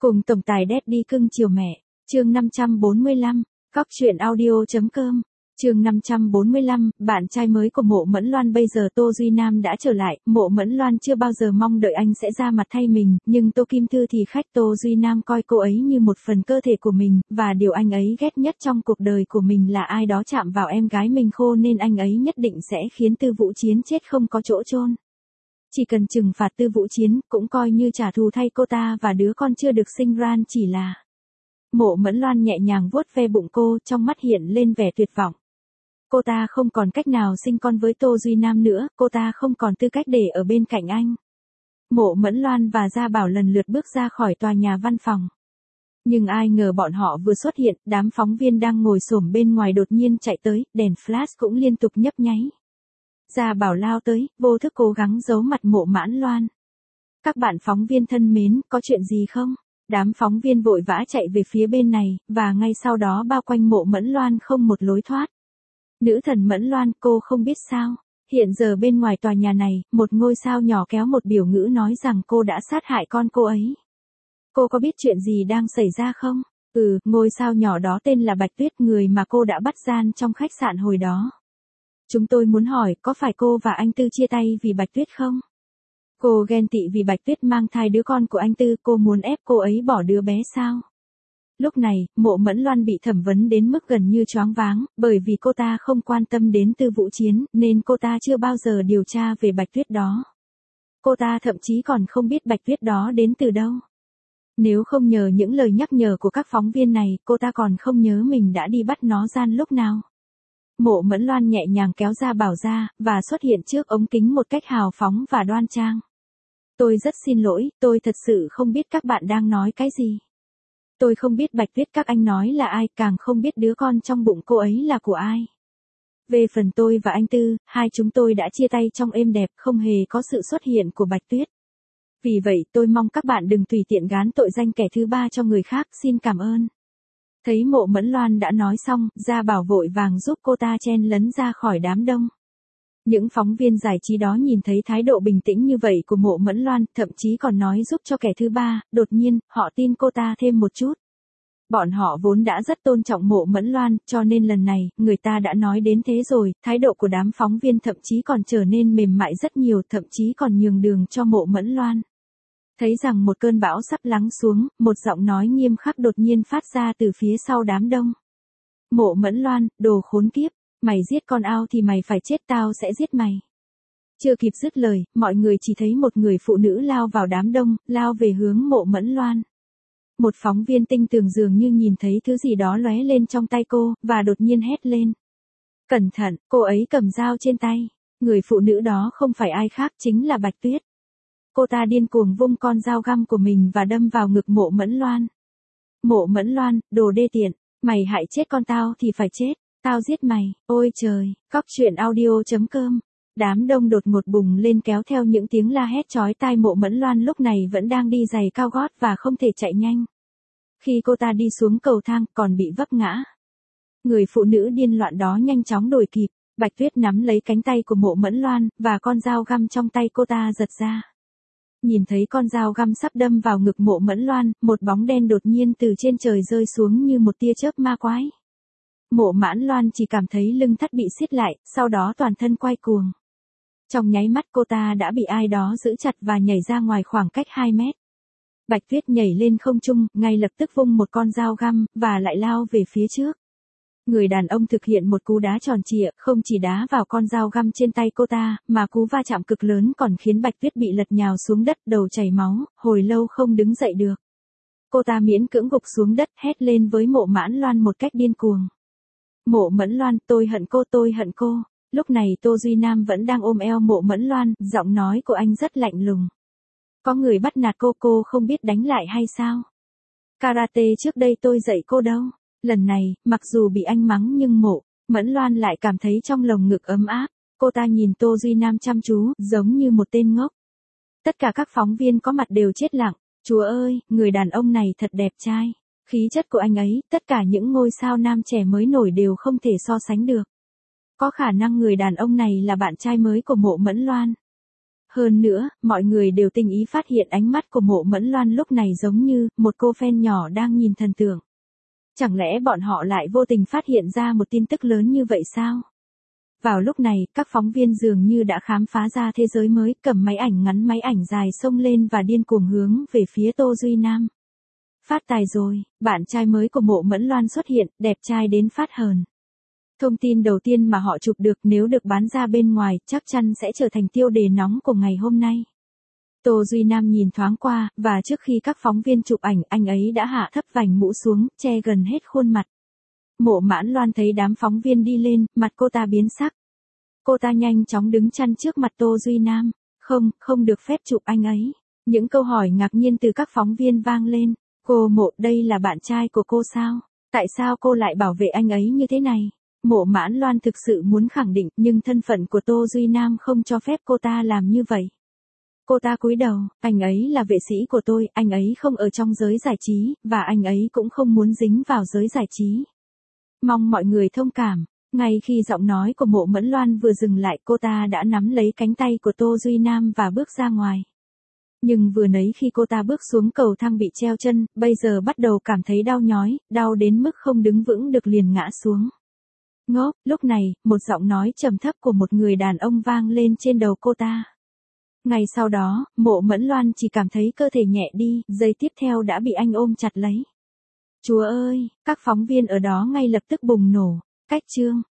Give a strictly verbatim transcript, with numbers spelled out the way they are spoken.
Cùng tổng tài Daddy cưng chiều mẹ, chương năm trăm bốn mươi lăm, cóc truyện audio.com, chương năm trăm bốn mươi lăm, bạn trai mới của Mộ Mẫn Loan. Bây giờ Tô Duy Nam đã trở lại, Mộ Mẫn Loan chưa bao giờ mong đợi anh sẽ ra mặt thay mình, nhưng Tô Kim Thư thì khách. Tô Duy Nam coi cô ấy như một phần cơ thể của mình, và điều anh ấy ghét nhất trong cuộc đời của mình là ai đó chạm vào em gái mình khô, nên anh ấy nhất định sẽ khiến Tư Vũ Chiến chết không có chỗ chôn. Chỉ cần trừng phạt Tư Vũ Chiến, cũng coi như trả thù thay cô ta và đứa con chưa được sinh ra. Chỉ là Mộ Mẫn Loan nhẹ nhàng vuốt ve bụng cô, trong mắt hiện lên vẻ tuyệt vọng. Cô ta không còn cách nào sinh con với Tô Duy Nam nữa, cô ta không còn tư cách để ở bên cạnh anh. Mộ Mẫn Loan và Gia Bảo lần lượt bước ra khỏi tòa nhà văn phòng. Nhưng ai ngờ bọn họ vừa xuất hiện, đám phóng viên đang ngồi xổm bên ngoài đột nhiên chạy tới, đèn flash cũng liên tục nhấp nháy. Gia Bảo lao tới, vô thức cố gắng giấu mặt Mộ Mẫn Loan. Các bạn phóng viên thân mến, có chuyện gì không? Đám phóng viên vội vã chạy về phía bên này, và ngay sau đó bao quanh Mộ Mẫn Loan không một lối thoát. Nữ thần Mẫn Loan, cô không biết sao? Hiện giờ bên ngoài tòa nhà này, một ngôi sao nhỏ kéo một biểu ngữ nói rằng cô đã sát hại con cô ấy. Cô có biết chuyện gì đang xảy ra không? Ừ, ngôi sao nhỏ đó tên là Bạch Tuyết, người mà cô đã bắt gian trong khách sạn hồi đó. Chúng tôi muốn hỏi, có phải cô và anh Tư chia tay vì Bạch Tuyết không? Cô ghen tị vì Bạch Tuyết mang thai đứa con của anh Tư, cô muốn ép cô ấy bỏ đứa bé sao? Lúc này, Mộ Mẫn Loan bị thẩm vấn đến mức gần như choáng váng, bởi vì cô ta không quan tâm đến Tư Vũ Chiến, nên cô ta chưa bao giờ điều tra về Bạch Tuyết đó. Cô ta thậm chí còn không biết Bạch Tuyết đó đến từ đâu. Nếu không nhờ những lời nhắc nhở của các phóng viên này, cô ta còn không nhớ mình đã đi bắt nó gian lúc nào. Mộ Mẫn Loan nhẹ nhàng kéo Gia Bảo ra, và xuất hiện trước ống kính một cách hào phóng và đoan trang. Tôi rất xin lỗi, tôi thật sự không biết các bạn đang nói cái gì. Tôi không biết Bạch Tuyết các anh nói là ai, càng không biết đứa con trong bụng cô ấy là của ai. Về phần tôi và anh Tư, hai chúng tôi đã chia tay trong êm đẹp, không hề có sự xuất hiện của Bạch Tuyết. Vì vậy, tôi mong các bạn đừng tùy tiện gán tội danh kẻ thứ ba cho người khác, xin cảm ơn. Thấy Mộ Mẫn Loan đã nói xong, Gia Bảo vội vàng giúp cô ta chen lấn ra khỏi đám đông. Những phóng viên giải trí đó nhìn thấy thái độ bình tĩnh như vậy của Mộ Mẫn Loan, thậm chí còn nói giúp cho kẻ thứ ba, đột nhiên, họ tin cô ta thêm một chút. Bọn họ vốn đã rất tôn trọng Mộ Mẫn Loan, cho nên lần này, người ta đã nói đến thế rồi, thái độ của đám phóng viên thậm chí còn trở nên mềm mại rất nhiều, thậm chí còn nhường đường cho Mộ Mẫn Loan. Thấy rằng một cơn bão sắp lắng xuống, một giọng nói nghiêm khắc đột nhiên phát ra từ phía sau đám đông. Mộ Mẫn Loan, đồ khốn kiếp, mày giết con ao thì mày phải chết, tao sẽ giết mày. Chưa kịp dứt lời, mọi người chỉ thấy một người phụ nữ lao vào đám đông, lao về hướng Mộ Mẫn Loan. Một phóng viên tinh tường dường như nhìn thấy thứ gì đó lóe lên trong tay cô, và đột nhiên hét lên. Cẩn thận, cô ấy cầm dao trên tay. Người phụ nữ đó không phải ai khác, chính là Bạch Tuyết. Cô ta điên cuồng vung con dao găm của mình và đâm vào ngực Mộ Mẫn Loan. Mộ Mẫn Loan, đồ đê tiện, mày hại chết con tao thì phải chết, tao giết mày, ôi trời, cóc truyện audio.com. Đám đông đột ngột bùng lên kéo theo những tiếng la hét chói tai. Mộ Mẫn Loan lúc này vẫn đang đi giày cao gót và không thể chạy nhanh. Khi cô ta đi xuống cầu thang, còn bị vấp ngã. Người phụ nữ điên loạn đó nhanh chóng đuổi kịp, Bạch Tuyết nắm lấy cánh tay của Mộ Mẫn Loan, và con dao găm trong tay cô ta giật ra. Nhìn thấy con dao găm sắp đâm vào ngực Mộ Mẫn Loan, một bóng đen đột nhiên từ trên trời rơi xuống như một tia chớp ma quái. Mộ Mẫn Loan chỉ cảm thấy lưng thắt bị siết lại, sau đó toàn thân quay cuồng. Trong nháy mắt cô ta đã bị ai đó giữ chặt và nhảy ra ngoài khoảng cách hai mét. Bạch Tuyết nhảy lên không trung, ngay lập tức vung một con dao găm, và lại lao về phía trước. Người đàn ông thực hiện một cú đá tròn trịa, không chỉ đá vào con dao găm trên tay cô ta, mà cú va chạm cực lớn còn khiến Bạch Tuyết bị lật nhào xuống đất, đầu chảy máu, hồi lâu không đứng dậy được. Cô ta miễn cưỡng gục xuống đất, hét lên với Mộ Mẫn Loan một cách điên cuồng. Mộ Mẫn Loan, tôi hận cô, tôi hận cô. Lúc này Tô Duy Nam vẫn đang ôm eo Mộ Mẫn Loan, giọng nói của anh rất lạnh lùng. Có người bắt nạt cô, cô không biết đánh lại hay sao? Karate trước đây tôi dạy cô đâu. Lần này, mặc dù bị anh mắng nhưng Mộ Mẫn Loan lại cảm thấy trong lồng ngực ấm áp. Cô ta nhìn Tô Duy Nam chăm chú, giống như một tên ngốc. Tất cả các phóng viên có mặt đều chết lặng. Chúa ơi, người đàn ông này thật đẹp trai. Khí chất của anh ấy, tất cả những ngôi sao nam trẻ mới nổi đều không thể so sánh được. Có khả năng người đàn ông này là bạn trai mới của Mộ Mẫn Loan. Hơn nữa, mọi người đều tinh ý phát hiện ánh mắt của Mộ Mẫn Loan lúc này giống như một cô fan nhỏ đang nhìn thần tượng. Chẳng lẽ bọn họ lại vô tình phát hiện ra một tin tức lớn như vậy sao? Vào lúc này, các phóng viên dường như đã khám phá ra thế giới mới, cầm máy ảnh ngắn máy ảnh dài xông lên và điên cuồng hướng về phía Tô Duy Nam. Phát tài rồi, bạn trai mới của Mộ Mẫn Loan xuất hiện, đẹp trai đến phát hờn. Thông tin đầu tiên mà họ chụp được nếu được bán ra bên ngoài chắc chắn sẽ trở thành tiêu đề nóng của ngày hôm nay. Tô Duy Nam nhìn thoáng qua, và trước khi các phóng viên chụp ảnh, anh ấy đã hạ thấp vành mũ xuống, che gần hết khuôn mặt. Mộ Mẫn Loan thấy đám phóng viên đi lên, mặt cô ta biến sắc. Cô ta nhanh chóng đứng chắn trước mặt Tô Duy Nam. Không, không được phép chụp anh ấy. Những câu hỏi ngạc nhiên từ các phóng viên vang lên. Cô Mộ, đây là bạn trai của cô sao? Tại sao cô lại bảo vệ anh ấy như thế này? Mộ Mẫn Loan thực sự muốn khẳng định, nhưng thân phận của Tô Duy Nam không cho phép cô ta làm như vậy. Cô ta cúi đầu, anh ấy là vệ sĩ của tôi, anh ấy không ở trong giới giải trí, và anh ấy cũng không muốn dính vào giới giải trí. Mong mọi người thông cảm. Ngay khi giọng nói của Mộ Mẫn Loan vừa dừng lại, cô ta đã nắm lấy cánh tay của Tô Duy Nam và bước ra ngoài. Nhưng vừa nấy khi cô ta bước xuống cầu thang bị treo chân, bây giờ bắt đầu cảm thấy đau nhói, đau đến mức không đứng vững được liền ngã xuống. Ngốc, lúc này, một giọng nói trầm thấp của một người đàn ông vang lên trên đầu cô ta. Ngay sau đó, Mộ Mẫn Loan chỉ cảm thấy cơ thể nhẹ đi, giây tiếp theo đã bị anh ôm chặt lấy. Chúa ơi, các phóng viên ở đó ngay lập tức bùng nổ. Cách chương